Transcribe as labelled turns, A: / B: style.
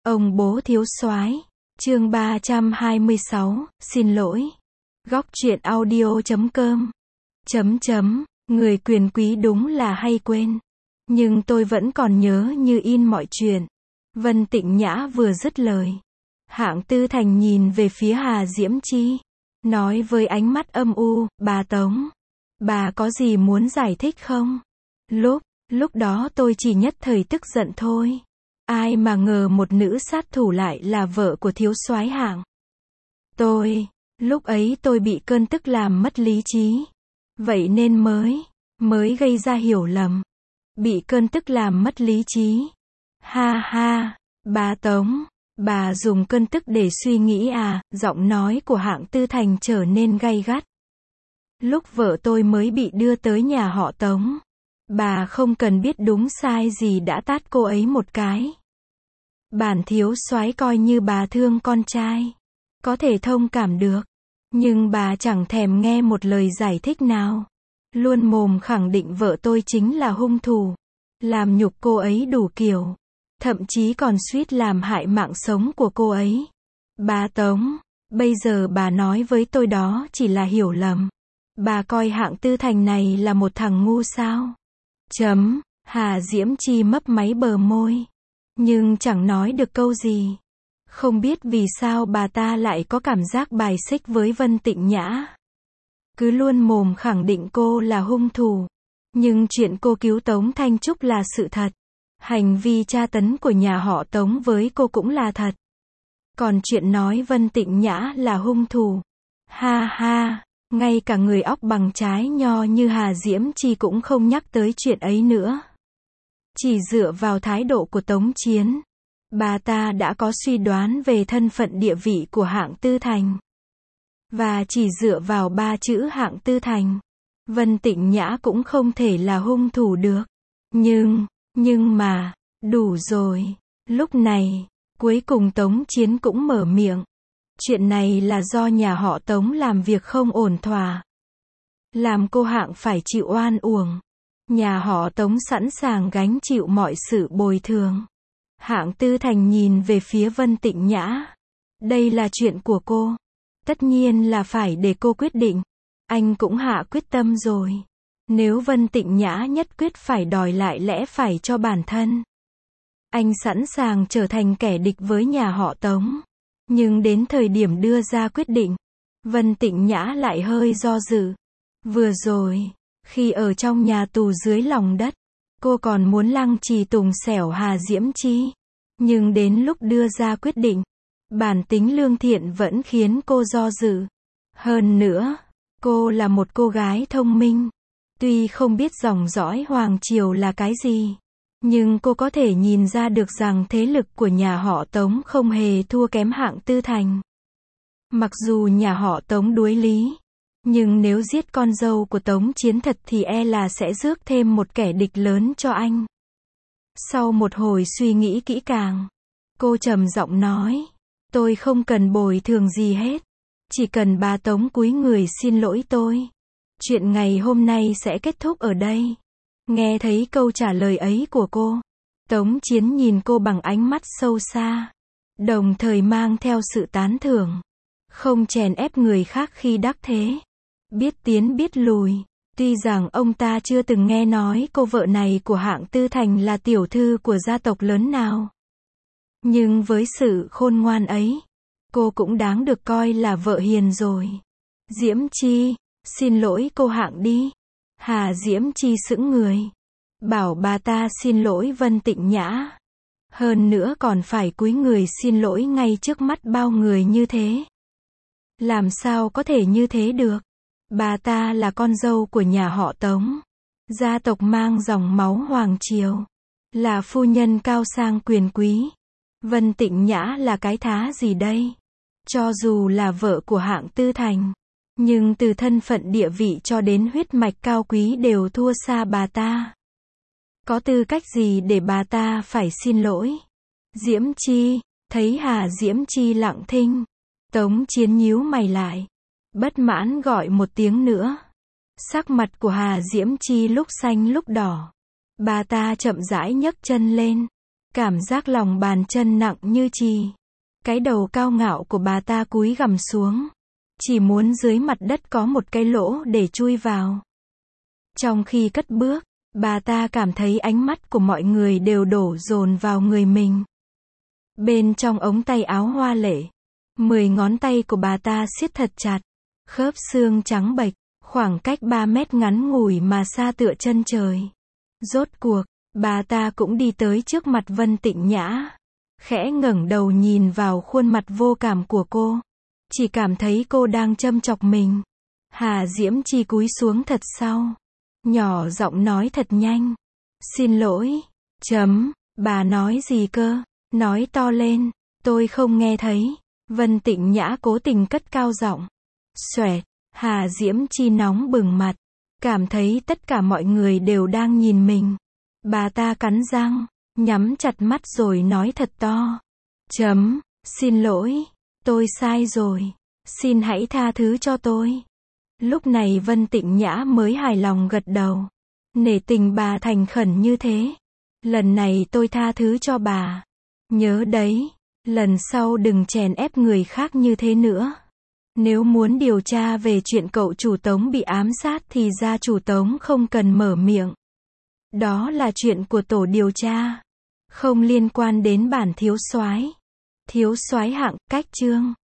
A: Ông bố thiếu soái. Chương 326, xin lỗi. Góc truyện audio.com. Người quyền quý đúng là hay quên. Nhưng tôi vẫn còn nhớ như in mọi chuyện. Vân Tịnh Nhã vừa dứt lời. Hạng Tư Thành nhìn về phía Hà Diễm Chi. Nói với ánh mắt âm u, bà Tống. Bà có gì muốn giải thích không? Lúc đó tôi chỉ nhất thời tức giận thôi. Ai mà ngờ một nữ sát thủ lại là vợ của thiếu soái Hạng. Lúc ấy tôi bị cơn tức làm mất lý trí. Vậy nên mới gây ra hiểu lầm. Bị cơn tức làm mất lý trí. Ha ha, bà Tống, bà dùng cơn tức để suy nghĩ à? Giọng nói của Hạng Tư Thành trở nên gay gắt. Lúc vợ tôi mới bị đưa tới nhà họ Tống, bà không cần biết đúng sai gì đã tát cô ấy một cái. Bản thiếu soái coi như bà thương con trai, có thể thông cảm được, nhưng bà chẳng thèm nghe một lời giải thích nào. Luôn mồm khẳng định vợ tôi chính là hung thủ, làm nhục cô ấy đủ kiểu, thậm chí còn suýt làm hại mạng sống của cô ấy. Bà Tống, bây giờ bà nói với tôi đó chỉ là hiểu lầm. Bà coi Hạng Tư Thành này là một thằng ngu sao? Hà Diễm Chi mấp máy bờ môi, nhưng chẳng nói được câu gì. Không biết vì sao bà ta lại có cảm giác bài xích với Vân Tịnh Nhã. Cứ luôn mồm khẳng định cô là hung thủ. Nhưng chuyện cô cứu Tống Thanh Trúc là sự thật. Hành vi tra tấn của nhà họ Tống với cô cũng là thật. Còn chuyện nói Vân Tịnh Nhã là hung thủ. Ha ha, ngay cả người óc bằng trái nho như Hà Diễm Chi cũng không nhắc tới chuyện ấy nữa. Chỉ dựa vào thái độ của Tống Chiến, bà ta đã có suy đoán về thân phận địa vị của Hạng Tư Thành. Và chỉ dựa vào 3 chữ Hạng Tư Thành, Vân Tịnh Nhã cũng không thể là hung thủ được. Nhưng mà, đủ rồi. Lúc này, cuối cùng Tống Chiến cũng mở miệng. Chuyện này là do nhà họ Tống làm việc không ổn thỏa, làm cô Hạng phải chịu oan uổng. Nhà họ Tống sẵn sàng gánh chịu mọi sự bồi thường. Hạng Tư Thành nhìn về phía Vân Tịnh Nhã. Đây là chuyện của cô. Tất nhiên là phải để cô quyết định. Anh cũng hạ quyết tâm rồi. Nếu Vân Tịnh Nhã nhất quyết phải đòi lại lẽ phải cho bản thân, anh sẵn sàng trở thành kẻ địch với nhà họ Tống. Nhưng đến thời điểm đưa ra quyết định, Vân Tịnh Nhã lại hơi do dự. Vừa rồi, khi ở trong nhà tù dưới lòng đất, cô còn muốn lăng trì tùng xẻo Hà Diễm Chi. Nhưng đến lúc đưa ra quyết định, bản tính lương thiện vẫn khiến cô do dự. Hơn nữa, cô là một cô gái thông minh. Tuy không biết dòng dõi hoàng triều là cái gì, nhưng cô có thể nhìn ra được rằng thế lực của nhà họ Tống không hề thua kém Hạng Tư Thành. Mặc dù nhà họ Tống đuối lý, nhưng nếu giết con dâu của Tống Chiến thật thì e là sẽ rước thêm một kẻ địch lớn cho anh. Sau một hồi suy nghĩ kỹ càng, cô trầm giọng nói, tôi không cần bồi thường gì hết. Chỉ cần bà Tống cúi người xin lỗi tôi. Chuyện ngày hôm nay sẽ kết thúc ở đây. Nghe thấy câu trả lời ấy của cô, Tống Chiến nhìn cô bằng ánh mắt sâu xa, đồng thời mang theo sự tán thưởng. Không chèn ép người khác khi đắc thế, biết tiến biết lùi. Tuy rằng ông ta chưa từng nghe nói cô vợ này của Hạng Tư Thành là tiểu thư của gia tộc lớn nào, nhưng với sự khôn ngoan ấy, cô cũng đáng được coi là vợ hiền rồi. Diễm Chi, xin lỗi cô Hạng đi. Hà Diễm Chi sững người, bảo bà ta xin lỗi Vân Tịnh Nhã. Hơn nữa còn phải cúi người xin lỗi ngay trước mắt bao người như thế. Làm sao có thể như thế được? Bà ta là con dâu của nhà họ Tống, gia tộc mang dòng máu hoàng triều, là phu nhân cao sang quyền quý. Vân Tịnh Nhã là cái thá gì đây? Cho dù là vợ của Hạng Tư Thành, nhưng từ thân phận địa vị cho đến huyết mạch cao quý đều thua xa bà ta. Có tư cách gì để bà ta phải xin lỗi? Diễm Chi, thấy Hà Diễm Chi lặng thinh, Tống Chiến nhíu mày lại, bất mãn gọi một tiếng nữa. Sắc mặt của Hà Diễm Chi lúc xanh lúc đỏ. Bà ta chậm rãi nhấc chân lên, Cảm giác lòng bàn chân nặng như chì. Cái đầu cao ngạo của bà ta cúi gằm xuống. Chỉ muốn dưới mặt đất có một cái lỗ để chui vào. Trong khi cất bước, bà ta cảm thấy ánh mắt của mọi người đều đổ dồn vào người mình. Bên trong ống tay áo hoa lệ, 10 ngón tay của bà ta siết thật chặt. Khớp xương trắng bệch, khoảng cách 3 mét ngắn ngủi mà xa tựa chân trời. Rốt cuộc, bà ta cũng đi tới trước mặt Vân Tịnh Nhã. Khẽ ngẩng đầu nhìn vào khuôn mặt vô cảm của cô. Chỉ cảm thấy cô đang châm chọc mình. Hà Diễm Chi cúi xuống thật sau. Nhỏ giọng nói thật nhanh. Xin lỗi. Bà nói gì cơ? Nói to lên. Tôi không nghe thấy. Vân Tịnh Nhã cố tình cất cao giọng. Xoẹt. Hà Diễm Chi nóng bừng mặt. Cảm thấy tất cả mọi người đều đang nhìn mình. Bà ta cắn răng, nhắm chặt mắt rồi nói thật to. Xin lỗi. Tôi sai rồi. Xin hãy tha thứ cho tôi. Lúc này Vân Tịnh Nhã mới hài lòng gật đầu. Nể tình bà thành khẩn như thế. Lần này tôi tha thứ cho bà. Nhớ đấy, lần sau đừng chèn ép người khác như thế nữa. Nếu muốn điều tra về chuyện cậu chủ Tống bị ám sát thì gia chủ Tống không cần mở miệng. Đó là chuyện của tổ điều tra. Không liên quan đến bản thiếu soái. Thiếu soái hạng, cách chương.